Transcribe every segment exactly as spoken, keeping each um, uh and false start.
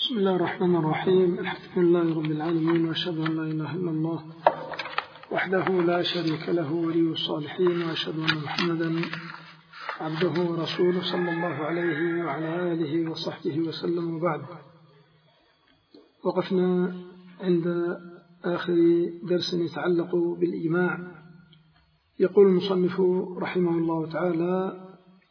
بسم الله الرحمن الرحيم. الحمد لله رب العالمين، وأشهد أن لا إله إلا الله وحده لا شريك له ولي الصالحين، وأشهد أن محمدا عبده ورسوله صلى الله عليه وعلى آله وصحبه وسلم. وبعد، وقفنا عند آخر درس يتعلق بالإجماع. يقول المصنف رحمه الله تعالى: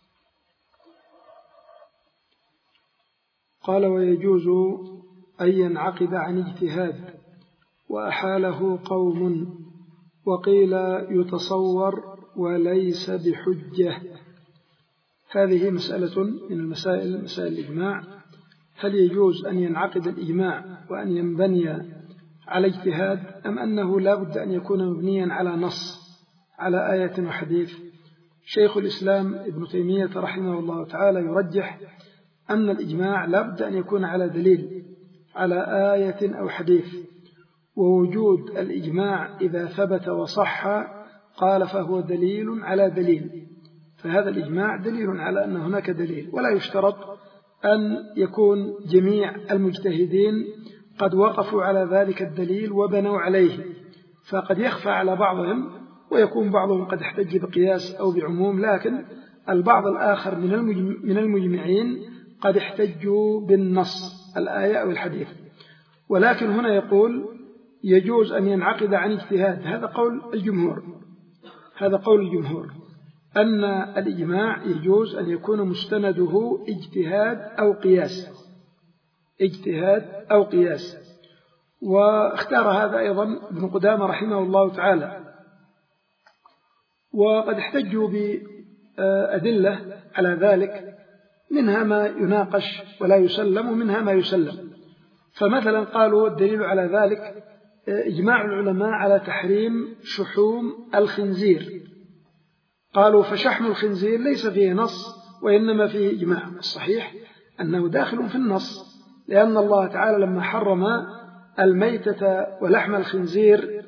قال: ويجوز أن ينعقد عن اجتهاد وأحاله قوم، وقيل يتصور وليس بحجة. هذه مسألة من المسائل مسائل الإجماع. هل يجوز أن ينعقد الإجماع وأن ينبني على اجتهاد، أم أنه لا بد أن يكون مبنيا على نص، على آية وحديث؟ شيخ الإسلام ابن تيمية رحمه الله تعالى يرجح أن الإجماع لا بد أن يكون على دليل، على آية أو حديث. ووجود الإجماع إذا ثبت وصح قال فهو دليل على دليل، فهذا الإجماع دليل على أن هناك دليل، ولا يشترط أن يكون جميع المجتهدين قد وقفوا على ذلك الدليل وبنوا عليه، فقد يخفى على بعضهم ويكون بعضهم قد احتج بقياس أو بعموم، لكن البعض الآخر من المجمعين قد احتجوا بالنص، الآية أو الحديث. ولكن هنا يقول يجوز أن ينعقد عن اجتهاد. هذا قول الجمهور، هذا قول الجمهور أن الإجماع يجوز أن يكون مستنده اجتهاد أو قياس، اجتهاد أو قياس. واختار هذا أيضا ابن قدامة رحمه الله تعالى، وقد احتجوا بأدلة على ذلك، منها ما يناقش ولا يسلم، ومنها ما يسلم. فمثلا قالوا الدليل على ذلك إجماع العلماء على تحريم شحوم الخنزير. قالوا فشحم الخنزير ليس فيه نص وإنما فيه إجماع. الصحيح أنه داخل في النص، لأن الله تعالى لما حرم الميتة ولحم الخنزير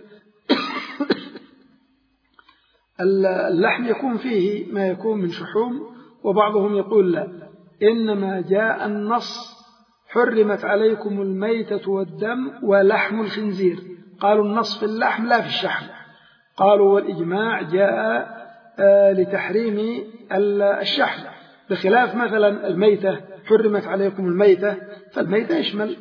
اللحم يكون فيه ما يكون من شحوم، وبعضهم يقول لا، إنما جاء النص حرمت عليكم الميتة والدم ولحم الخنزير. قالوا النص في اللحم لا في الشحم. قالوا والإجماع جاء لتحريم الشحم، بخلاف مثلا الميتة حرمت عليكم الميتة، فالميتة يشمل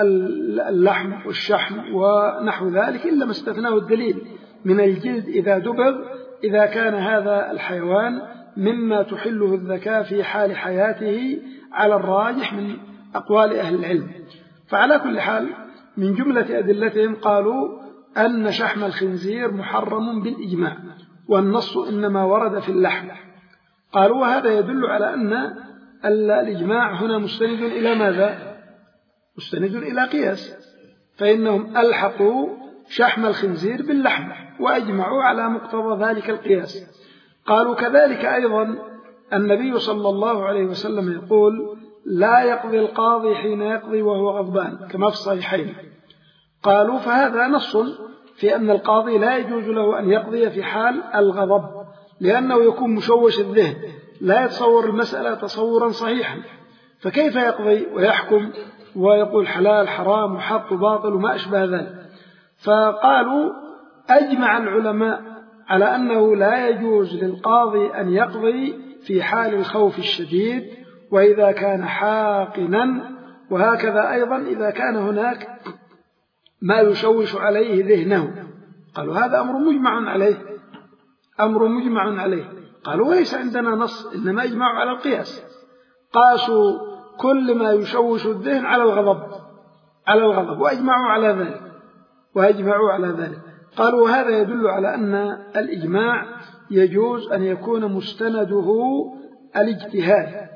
اللحم والشحم ونحو ذلك، إلا ما استثناه الدليل من الجلد إذا دبغ، إذا كان هذا الحيوان مما تحله الذكاء في حال حياته على الراجح من أقوال أهل العلم. فعلى كل حال من جملة أدلتهم قالوا أن شحم الخنزير محرم بالإجماع، والنص إنما ورد في اللحم. قالوا وهذا يدل على أن الإجماع هنا مستند إلى ماذا؟ مستند إلى قياس، فإنهم ألحقوا شحم الخنزير باللحم وأجمعوا على مقتضى ذلك القياس. قالوا كذلك أيضا النبي صلى الله عليه وسلم يقول لا يقضي القاضي حين يقضي وهو غضبان، كما في الصحيحين. قالوا فهذا نص في أن القاضي لا يجوز له أن يقضي في حال الغضب، لأنه يكون مشوش الذهن، لا يتصور المسألة تصورا صحيحا، فكيف يقضي ويحكم ويقول حلال حرام وحق باطل وما أشبه ذلك؟ فقالوا أجمع العلماء على أنه لا يجوز للقاضي أن يقضي في حال الخوف الشديد، وإذا كان حاقنا، وهكذا أيضا إذا كان هناك ما يشوش عليه ذهنه. قالوا هذا أمر مجمع عليه، أمر مجمع عليه. قالوا وليس عندنا نص، إنما اجمعوا على القياس، قاسوا كل ما يشوش الذهن على الغضب، على الغضب وأجمعوا على ذلك، وأجمعوا على ذلك. قالوا وهذا يدل على أن الإجماع يجوز أن يكون مستنده الاجتهاد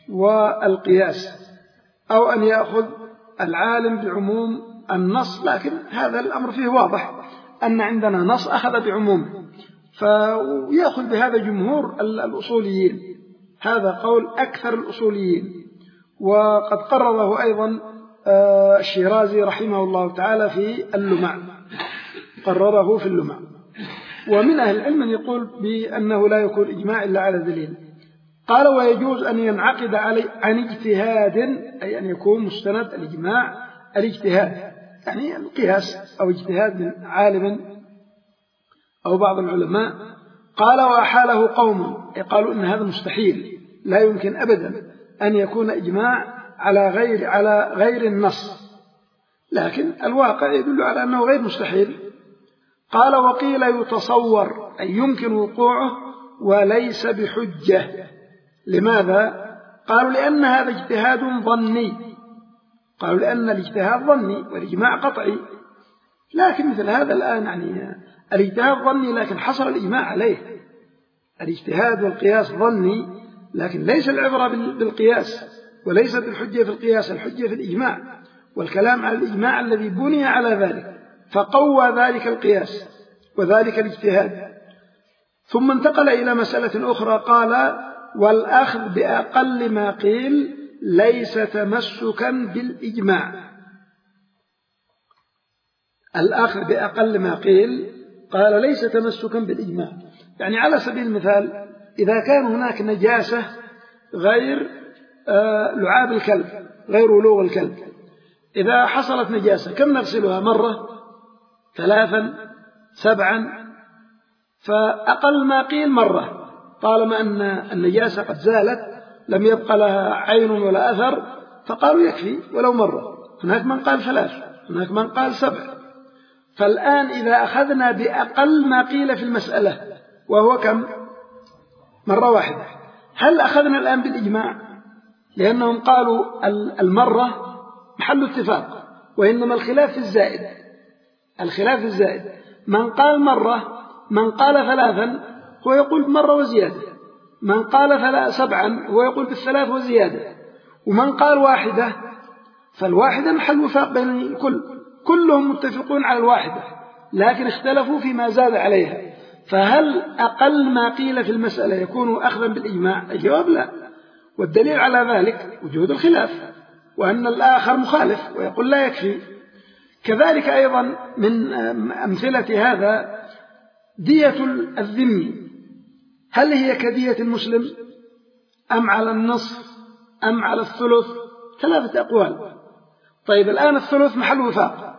والقياس، أو أن يأخذ العالم بعموم النص، لكن هذا الأمر فيه واضح أن عندنا نص أخذ بعموم، فيأخذ بهذا جمهور الأصوليين. هذا قول أكثر الأصوليين، وقد قرره أيضا الشيرازي رحمه الله تعالى في اللمع، قرره في اللمع. ومن أهل العلم من يقول بأنه لا يكون إجماع إلا على دليل. قال ويجوز أن ينعقد علي عن اجتهاد، أي أن يكون مستند الإجماع الاجتهاد، يعني القياس أو اجتهاد من عالم أو بعض العلماء. قال وأحاله قوم، قالوا إن هذا مستحيل، لا يمكن أبدا أن يكون إجماع على غير على غير النص، لكن الواقع يدل على أنه غير مستحيل. قال وقيل يتصور، أي يمكن وقوعه وليس بحجة. لماذا؟ قالوا لأن هذا اجتهاد ظني، قالوا لأن الاجتهاد ظني والإجماع قطعي. لكن مثل هذا الآن يعني الاجتهاد ظني لكن حصل الإجماع عليه. الاجتهاد والقياس ظني، لكن ليس العبرة بالقياس وليست الحجة في القياس، الحجة في الإجماع، والكلام على الإجماع الذي بني على ذلك فقوى ذلك القياس وذلك الاجتهاد. ثم انتقل إلى مسألة أخرى، قال والأخذ بأقل ما قيل ليس تمسكا بالإجماع. الأخذ بأقل ما قيل قال ليس تمسكا بالإجماع، يعني على سبيل المثال إذا كان هناك نجاسة غير آه لعاب الكلب، غير ولوغ الكلب، إذا حصلت نجاسة كم نغسلها؟ مرة، ثلاثا، سبعا، فأقل ما قيل مرة، طالما أن النجاسة قد زالت لم يبقى لها عين ولا أثر، فقالوا يكفي ولو مرة. هناك من قال ثلاث، هناك من قال سبع. فالآن إذا أخذنا بأقل ما قيل في المسألة وهو كم؟ مرة واحدة، هل أخذنا الآن بالإجماع؟ لأنهم قالوا المرة محل اتفاق، وإنما الخلاف في الزائد، الخلاف في الزائد. من قال مرة، من قال ثلاثا هو يقول مرة وزيادة، من قال سبعا هو يقول بالثلاث وزيادة، ومن قال واحدة فالواحدة محل وفاق بين الكل، كلهم متفقون على الواحدة، لكن اختلفوا فيما زاد عليها. فهل أقل ما قيل في المسألة يكون أخذا بالإجماع؟ الجواب لا، والدليل على ذلك وجود الخلاف، وأن الآخر مخالف ويقول لا يكفي. كذلك أيضا من أمثلة هذا دية الذمي، هل هي كدية المسلم أم على النصف أم على الثلث؟ ثلاثة أقوال. طيب الآن الثلث محل وفاق،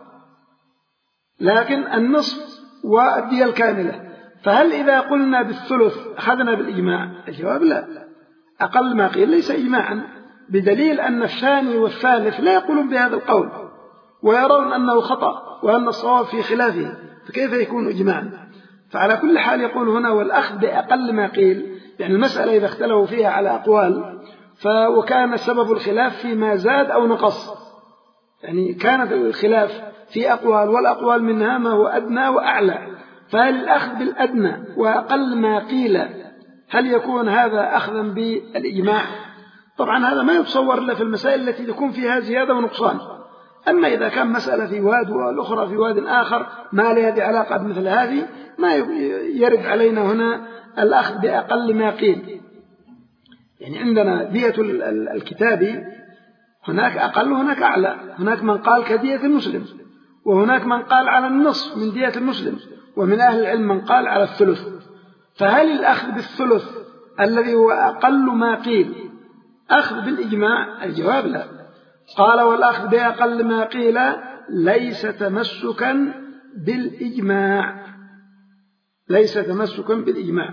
لكن النصف والدية الكاملة، فهل إذا قلنا بالثلث أخذنا بالإجماع؟ الجواب لا، أقل ما قيل ليس إجماعا، بدليل أن الثاني والثالث لا يقولون بهذا القول ويرون أنه خطأ وأن الصواب في خلافه، فكيف يكون إجماعا؟ فعلى كل حال يقول هنا والأخذ بأقل ما قيل، يعني المسألة إذا اختلفوا فيها على أقوال وكان سبب الخلاف فيما زاد أو نقص، يعني كانت الخلاف في أقوال والأقوال منها ما هو أدنى وأعلى، فهل الأخذ بالأدنى وأقل ما قيل هل يكون هذا أخذا بالإجماع؟ طبعا هذا ما يتصور إلا في المسائل التي تكون فيها زيادة ونقصان. أما إذا كان مسألة في واد والأخرى في واد آخر ما لها علاقة بمثل هذه، ما يرد علينا هنا الأخذ بأقل ما قيل. يعني عندنا دية الكتاب هناك أقل وهناك أعلى، هناك من قال كدية المسلم، وهناك من قال على النصف من دية المسلم، ومن أهل العلم من قال على الثلث. فهل الأخذ بالثلث الذي هو أقل ما قيل أخذ بالإجماع؟ الجواب لا. قال والأخذ بأقل ما قيل ليس تمسكا بالإجماع، ليس تمسكا بالإجماع.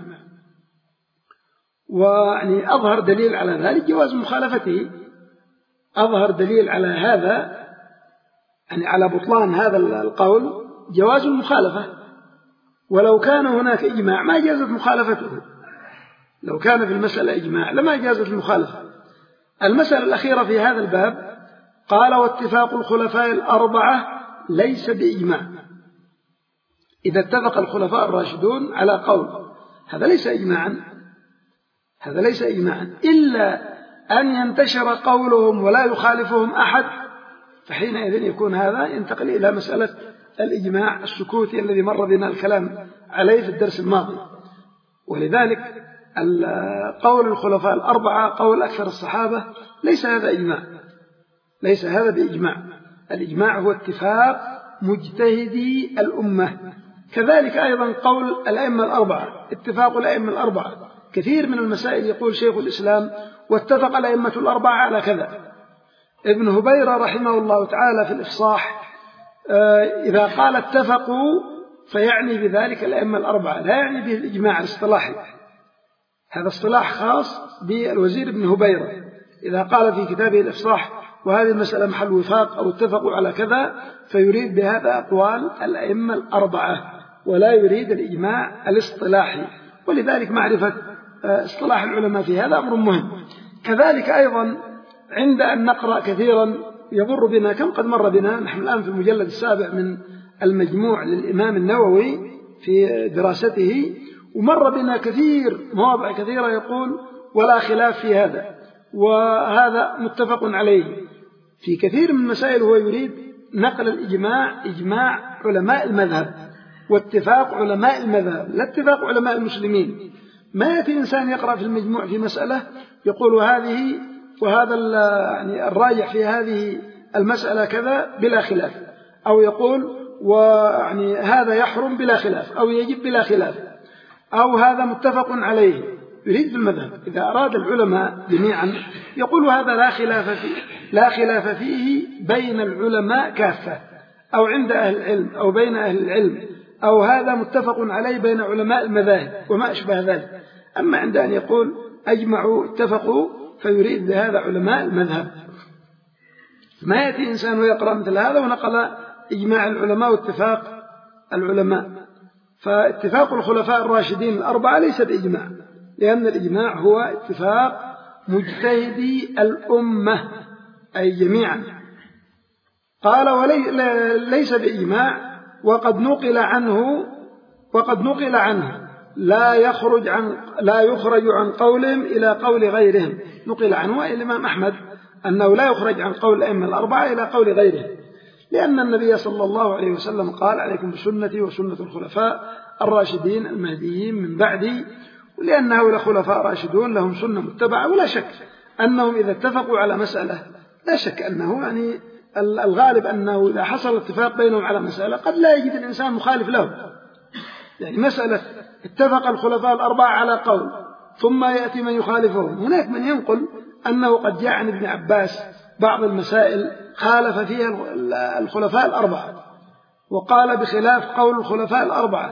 ويعني أظهر دليل على ذلك جواز مخالفته، أظهر دليل على هذا يعني على بطلان هذا القول جواز المخالفة، ولو كان هناك إجماع ما جازت مخالفته، لو كان في المسألة إجماع لما جازت المخالفة. المسألة الأخيرة في هذا الباب قال واتفاق الخلفاء الأربعة ليس بإجماع. إذا اتفق الخلفاء الراشدون على قول هذا ليس إجماعا، هذا ليس إجماعا إلا أن ينتشر قولهم ولا يخالفهم أحد، فحينئذ يكون هذا ينتقل إلى مسألة الإجماع السكوتي الذي مر بنا الكلام عليه في الدرس الماضي. ولذلك قول الخلفاء الأربعة قول أكثر الصحابة ليس هذا إجماع، ليس هذا بإجماع. الإجماع هو اتفاق مجتهدي الأمة. كذلك أيضا قول الأئمة الأربعة، اتفاق الأئمة الأربعة كثير من المسائل يقول شيخ الإسلام واتفق الأئمة الأربعة على كذا. ابن هبيرة رحمه الله تعالى في الإفصاح إذا قال اتفقوا فيعني بذلك الأئمة الأربعة، لا يعني به الإجماع الاصطلاحي، هذا اصطلاح خاص بالوزير ابن هبيرة. إذا قال في كتابه الإفصاح وهذه المسألة محل وفاق أو اتفقوا على كذا فيريد بهذا أقوال الأئمة الأربعة ولا يريد الإجماع الاصطلاحي، ولذلك معرفة اصطلاح العلماء في هذا أمر مهم. كذلك أيضا عند أن نقرأ كثيرا يمر بنا، كم قد مر بنا، نحن الآن في المجلد السابع من المجموع للإمام النووي في دراسته، ومر بنا كثير مواضع كثيرة يقول ولا خلاف في هذا وهذا متفق عليه. في كثير من المسائل هو يريد نقل الإجماع إجماع علماء المذهب واتفاق علماء المذهب، لا اتفاق علماء المسلمين. ما يأتي إنسان يقرأ في المجموع في مسألة يقول هذه وهذا يعني الراجح في هذه المسألة كذا بلا خلاف، أو يقول ويعني هذا يحرم بلا خلاف أو يجب بلا خلاف، أو هذا متفق عليه، يريد في المذهب. إذا أراد العلماء جميعا يقول هذا لا خلاف فيه لا خلاف فيه بين العلماء كافة، أو عند أهل العلم، أو بين أهل العلم، أو هذا متفق عليه بين علماء المذاهب وما أشبه ذلك. أما عند أن يقول أجمعوا اتفقوا فيريد بهذا علماء المذهب. ما يأتي إنسان ويقرأ مثل هذا ونقل إجماع العلماء واتفاق العلماء. فاتفاق الخلفاء الراشدين الأربعة ليس بإجماع، لأن الإجماع هو اتفاق مجتهدي الأمة أي جميعا. قال وليس بإجماع وقد نقل عنه وقد نقل عنه لا يخرج عن لا يخرج عن قولهم إلى قول غيرهم. نقل عنه الإمام أحمد أنه لا يخرج عن قول الأئمة الأربعة إلى قول غيرهم، لأن النبي صلى الله عليه وسلم قال عليكم بسنتي وسنة الخلفاء الراشدين المهديين من بعدي، ولأنه لخلفاء راشدون لهم سنة متبعة. ولا شك أنهم إذا اتفقوا على مسألة لا شك أنه يعني الغالب أنه إذا حصل اتفاق بينهم على مسألة قد لا يجد الإنسان مخالف له. يعني مسألة اتفق الخلفاء الأربعة على قول ثم يأتي من يخالفهم، هناك من ينقل أنه قد جاء عن ابن عباس بعض المسائل خالف فيها الخلفاء الأربعة وقال بخلاف قول الخلفاء الأربعة،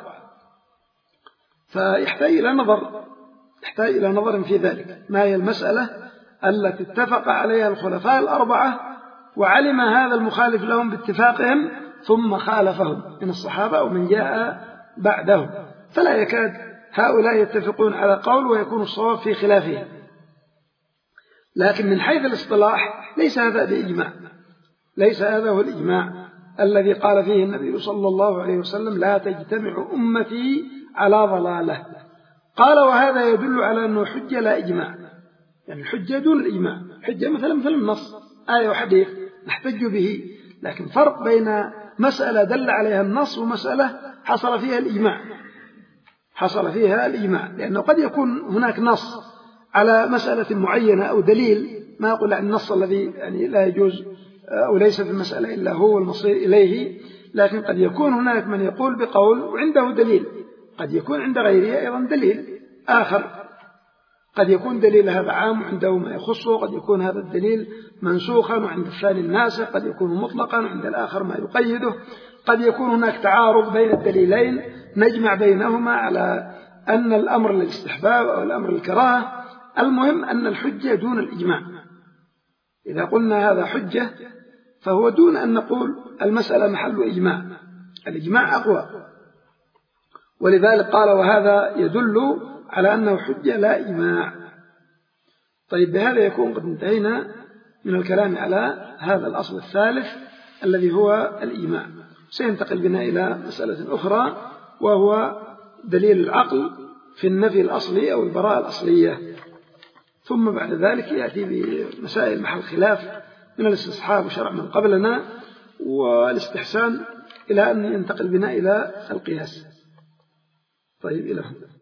فيحتاج إلى نظر يحتاج إلى نظر في ذلك. ما هي المسألة التي اتفق عليها الخلفاء الأربعة وعلم هذا المخالف لهم باتفاقهم ثم خالفهم من الصحابة أو من جاء بعدهم، فلا يكاد هؤلاء يتفقون على قول ويكون الصواب في خلافه. لكن من حيث الاصطلاح ليس هذا بإجماع، ليس هذا هو الإجماع الذي قال فيه النبي صلى الله عليه وسلم لا تجتمع أمتي على ضلالة. قال وهذا يدل على أنه حجة لا إجماع، يعني الحجة دون الإجماع. حجة مثلا مثل النص آية وحديث نحتج به، لكن فرق بين مسألة دل عليها النص ومسألة حصل فيها الإجماع حصل فيها الإجماع لأنه قد يكون هناك نص على مسألة معينة أو دليل، ما أقول عن النص الذي يعني لا يجوز أو ليس في المسألة إلا هو المصير إليه، لكن قد يكون هناك من يقول بقول وعنده دليل، قد يكون عند غيره أيضا دليل آخر، قد يكون دليل هذا عام عنده ما يخصه، قد يكون هذا الدليل منسوخا وعند الثاني الناسخ، قد يكون مطلقا وعند الآخر ما يقيده، قد يكون هناك تعارض بين الدليلين نجمع بينهما على أن الأمر للاستحباب أو الأمر للكراهة. المهم أن الحجة دون الإجماع. إذا قلنا هذا حجة فهو دون أن نقول المسألة محل إجماع، الإجماع أقوى، ولذلك قال وهذا يدل على أنه حجة لا إجماع. طيب بهذا يكون قد انتهينا من الكلام على هذا الأصل الثالث الذي هو الإجماع. سينتقل بنا إلى مسألة أخرى وهو دليل العقل في النفي الأصلي أو البراءة الأصلية، ثم بعد ذلك يأتي بمسائل محل خلاف من الاستصحاب وشرع من قبلنا والاستحسان إلى أن ينتقل بنا إلى القياس. طيب إلى هنا.